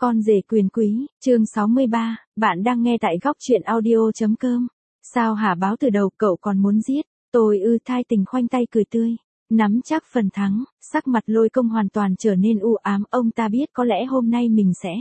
Con rể quyền quý, chương 63, bạn đang nghe tại góc truyện audio.com. Sao hả, báo từ đầu cậu còn muốn giết, tôi Thai Tình khoanh tay cười tươi, nắm chắc phần thắng, sắc mặt Lôi Công hoàn toàn trở nên u ám, ông ta biết có lẽ hôm nay mình sẽ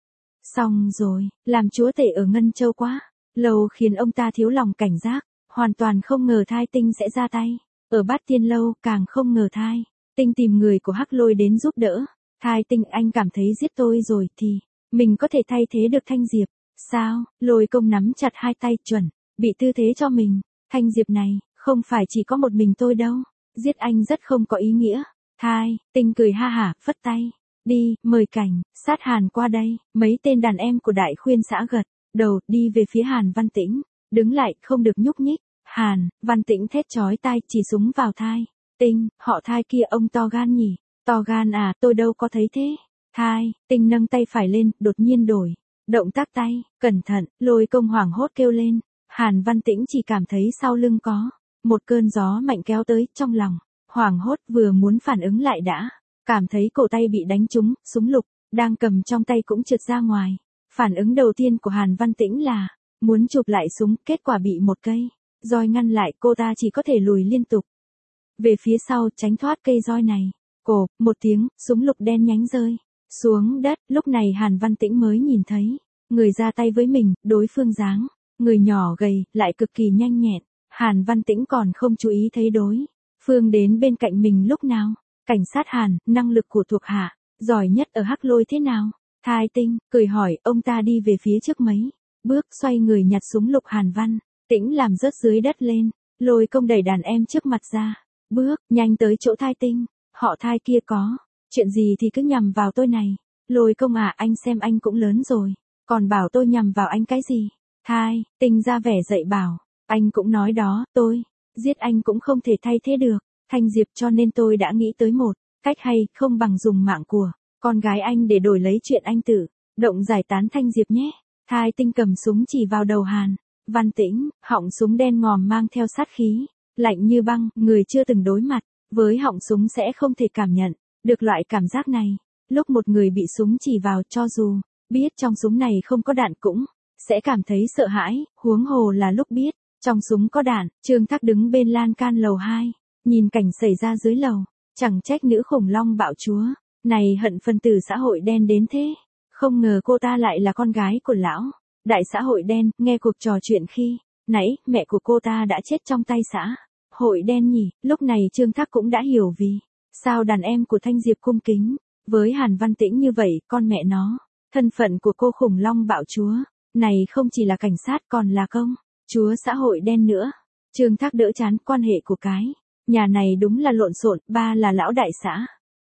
xong rồi, làm chúa tể ở Ngân Châu quá lâu khiến ông ta thiếu lòng cảnh giác, hoàn toàn không ngờ Thai Tinh sẽ ra tay. Ở Bát Tiên Lâu càng không ngờ Thai Tinh tìm người của Hắc Lôi đến giúp đỡ. Thai Tinh, anh cảm thấy giết tôi rồi thì mình có thể thay thế được Thanh Diệp sao? Lôi Công nắm chặt hai tay chuẩn bị tư thế cho mình. Thanh Diệp này không phải chỉ có một mình tôi đâu, giết anh rất không có ý nghĩa. Thai Tinh cười ha hả, phất tay, đi, mời Cảnh Sát Hàn qua đây. Mấy tên đàn em của Đại Khuyên xã gật đầu đi về phía Hàn Văn Tĩnh, đứng lại không được nhúc nhích. Hàn Văn Tĩnh thét chói tai chỉ súng vào Thai Tinh, họ Thai kia ông to gan nhỉ? To gan à, tôi đâu có thấy thế. Thai Tinh nâng tay phải lên, đột nhiên đổi động tác tay, cẩn thận. Lôi Công hoảng hốt kêu lên. Hàn Văn Tĩnh chỉ cảm thấy sau lưng có một cơn gió mạnh kéo tới, trong lòng hoảng hốt vừa muốn phản ứng lại đã cảm thấy cổ tay bị đánh trúng, súng lục đang cầm trong tay cũng trượt ra ngoài. Phản ứng đầu tiên của Hàn Văn Tĩnh là muốn chụp lại súng, kết quả bị một cây roi ngăn lại, cô ta chỉ có thể lùi liên tục về phía sau tránh thoát cây roi này. Cộp một tiếng, súng lục đen nhánh rơi xuống đất. Lúc này Hàn Văn Tĩnh mới nhìn thấy người ra tay với mình, đối phương dáng người nhỏ gầy, lại cực kỳ nhanh nhẹn. Hàn Văn Tĩnh còn không chú ý thấy đối phương đến bên cạnh mình lúc nào. Cảnh sát Hàn, năng lực của thuộc hạ giỏi nhất ở Hắc Lôi thế nào? Thai Tinh cười hỏi. Ông ta đi về phía trước mấy bước, xoay người nhặt súng lục Hàn Văn Tĩnh làm rớt dưới đất lên. Lôi Công đẩy đàn em trước mặt ra, bước nhanh tới chỗ Thai Tinh. Họ Thai kia có chuyện gì thì cứ nhằm vào tôi này. Lôi Công à, anh xem anh cũng lớn rồi, còn bảo tôi nhằm vào anh cái gì? Thai Tinh ra vẻ dạy bảo. Anh cũng nói đó, tôi giết anh cũng không thể thay thế được Thanh Diệp, cho nên tôi đã nghĩ tới một cách hay, không bằng dùng mạng của con gái anh để đổi lấy chuyện anh tự động giải tán Thanh Diệp nhé. Thai Tinh cầm súng chỉ vào đầu Hàn Văn Tĩnh, họng súng đen ngòm mang theo sát khí lạnh như băng. Người chưa từng đối mặt với họng súng sẽ không thể cảm nhận được loại cảm giác này. Lúc một người bị súng chỉ vào, cho dù biết trong súng này không có đạn cũng sẽ cảm thấy sợ hãi, huống hồ là lúc biết trong súng có đạn. Trương Thác đứng bên lan can lầu 2, nhìn cảnh xảy ra dưới lầu, chẳng trách nữ khủng long bạo chúa này hận phần tử xã hội đen đến thế. Không ngờ cô ta lại là con gái của lão đại xã hội đen. Nghe cuộc trò chuyện khi nãy, mẹ của cô ta đã chết trong tay xã hội đen nhỉ. Lúc này Trương Thác cũng đã hiểu vì sao đàn em của Thanh Diệp cung kính với Hàn Văn Tĩnh như vậy. Con mẹ nó, thân phận của cô khủng long bạo chúa này không chỉ là cảnh sát, còn là công chúa xã hội đen nữa. Trương Thác đỡ chán, quan hệ của cái nhà này đúng là lộn xộn. Ba là lão đại xã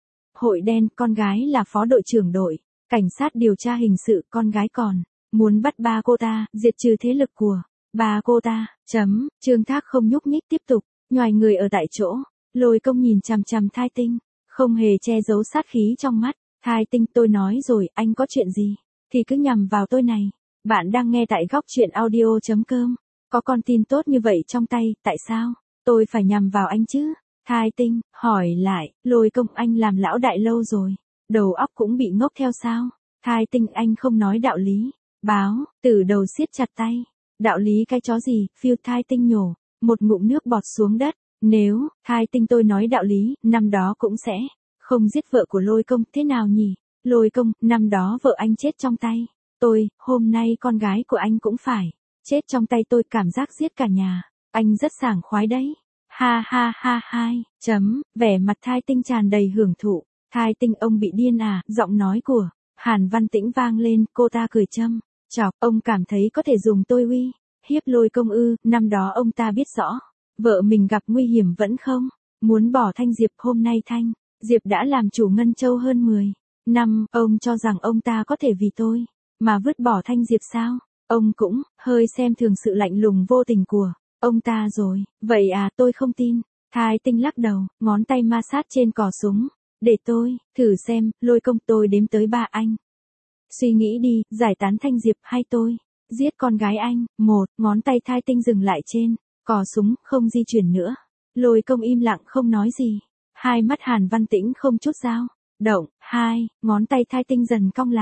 hội đen, con gái là phó đội trưởng đội cảnh sát điều tra hình sự, con gái còn muốn bắt ba cô ta, diệt trừ thế lực của ba cô ta. Trương Thác không nhúc nhích, tiếp tục nhoài người ở tại chỗ. Lôi Công nhìn chằm chằm Thai Tinh, không hề che giấu sát khí trong mắt. Thai Tinh, tôi nói rồi, anh có chuyện gì thì cứ nhằm vào tôi này. Bạn đang nghe tại góc truyện audio.com. Có con tin tốt như vậy trong tay, tại sao tôi phải nhằm vào anh chứ? Thai Tinh hỏi lại. Lôi Công, anh làm lão đại lâu rồi, đầu óc cũng bị ngốc theo sao? Thai Tinh, anh không nói đạo lý. Báo từ đầu siết chặt tay. Đạo lý cái chó gì? Phiêu. Thai Tinh nhổ một ngụm nước bọt xuống đất. Nếu Thai Tinh tôi nói đạo lý, năm đó cũng sẽ không giết vợ của Lôi Công, thế nào nhỉ? Lôi Công, năm đó vợ anh chết trong tay tôi, hôm nay con gái của anh cũng phải chết trong tay tôi. Cảm giác giết cả nhà anh rất sảng khoái đấy. Ha ha ha hai. Vẻ mặt Thai Tinh tràn đầy hưởng thụ. Thai Tinh, ông bị điên à? Giọng nói của Hàn Văn Tĩnh vang lên. Cô ta cười châm chọc. Ông cảm thấy có thể dùng tôi uy hiếp Lôi Công ư? Năm đó ông ta biết rõ vợ mình gặp nguy hiểm vẫn không muốn bỏ Thanh Diệp. Hôm nay Thanh Diệp đã làm chủ Ngân Châu hơn 10 năm. Ông cho rằng ông ta có thể vì tôi mà vứt bỏ Thanh Diệp sao? Ông cũng hơi xem thường sự lạnh lùng vô tình của ông ta rồi. Vậy à, tôi không tin. Thai Tinh lắc đầu, ngón tay ma sát trên cò súng. Để tôi thử xem. Lôi Công, tôi đếm tới 3, anh suy nghĩ đi, giải tán Thanh Diệp hay tôi giết con gái anh. 1. Ngón tay Thai Tinh dừng lại trên cò súng, không di chuyển nữa. Lôi Công im lặng không nói gì. Hai mắt Hàn Văn Tĩnh không chút dao động. 2. Ngón tay Thai Tinh dần cong lại,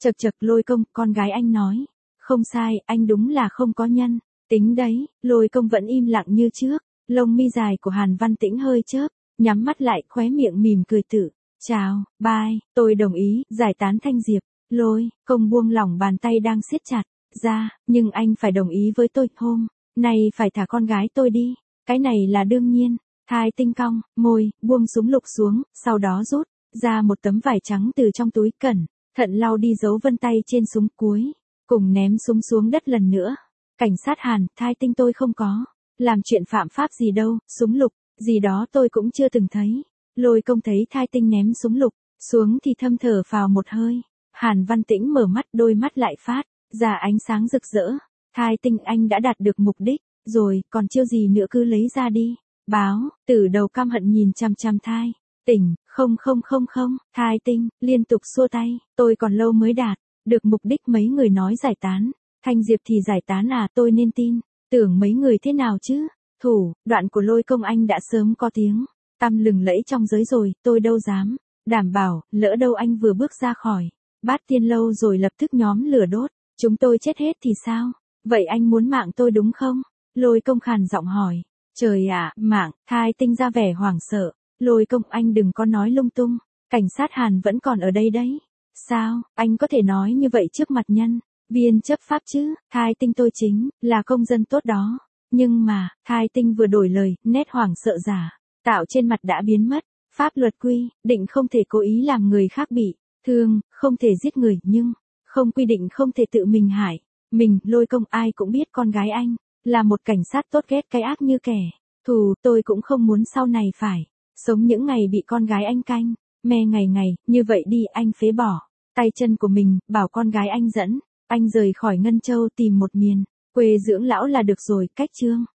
Chậc chậc Lôi Công, con gái anh nói. Không sai, anh đúng là không có nhân. Tính đấy, Lôi Công vẫn im lặng như trước. Lông mi dài của Hàn Văn Tĩnh hơi chớp, nhắm mắt lại khóe miệng mỉm cười tự. Chào, bye, tôi đồng ý, giải tán Thanh Diệp. Lôi Công buông lỏng bàn tay đang siết chặt ra, nhưng anh phải đồng ý với tôi, hôm nay phải thả con gái tôi đi. Cái này là đương nhiên. Thai Tinh cong môi, buông súng lục xuống, sau đó rút ra một tấm vải trắng từ trong túi, cẩn thận lau đi dấu vân tay trên súng, cuối cùng ném súng xuống đất lần nữa. Cảnh sát Hàn, Thai Tinh tôi không có làm chuyện phạm pháp gì đâu, súng lục gì đó tôi cũng chưa từng thấy. Lôi Công thấy Thai Tinh ném súng lục xuống thì thâm thở phào một hơi. Hàn Văn Tĩnh mở mắt, đôi mắt lại phát ra ánh sáng rực rỡ. Thai Tinh, anh đã đạt được mục đích rồi, còn chiêu gì nữa cứ lấy ra đi. Báo Tử đầu căm hận nhìn chằm chằm Thai Tinh. Không, Thai Tinh liên tục xua tay, tôi còn lâu mới đạt được mục đích. Mấy người nói giải tán Thanh Diệp thì giải tán à, tôi nên tin tưởng mấy người thế nào chứ. Thủ đoạn của Lôi Công anh đã sớm có tiếng tăm lừng lẫy trong giới rồi, tôi đâu dám đảm bảo, lỡ đâu anh vừa bước ra khỏi Bát Tiên Lâu rồi lập tức nhóm lửa đốt chúng tôi chết hết thì sao? Vậy anh muốn mạng tôi đúng không? Lôi Công khàn giọng hỏi. Trời ạ, mạng. Thai Tinh ra vẻ hoảng sợ. Lôi Công, anh đừng có nói lung tung. Cảnh sát Hàn vẫn còn ở đây đấy. Sao, anh có thể nói như vậy trước mặt nhân viên chấp pháp chứ? Thai Tinh, tôi chính là công dân tốt đó. Nhưng mà, Thai Tinh vừa đổi lời, nét hoảng sợ giả tạo trên mặt đã biến mất. Pháp luật quy định không thể cố ý làm người khác bị thương, không thể giết người, nhưng không quy định không thể tự mình hại mình. Lôi Công, ai cũng biết con gái anh là một cảnh sát tốt, ghét cái ác như kẻ thù. Tôi cũng không muốn sau này phải sống những ngày bị con gái anh canh me ngày ngày. Như vậy đi, anh phế bỏ tay chân của mình, bảo con gái anh dẫn anh rời khỏi Ngân Châu, tìm một miền quê dưỡng lão là được rồi. Cách chương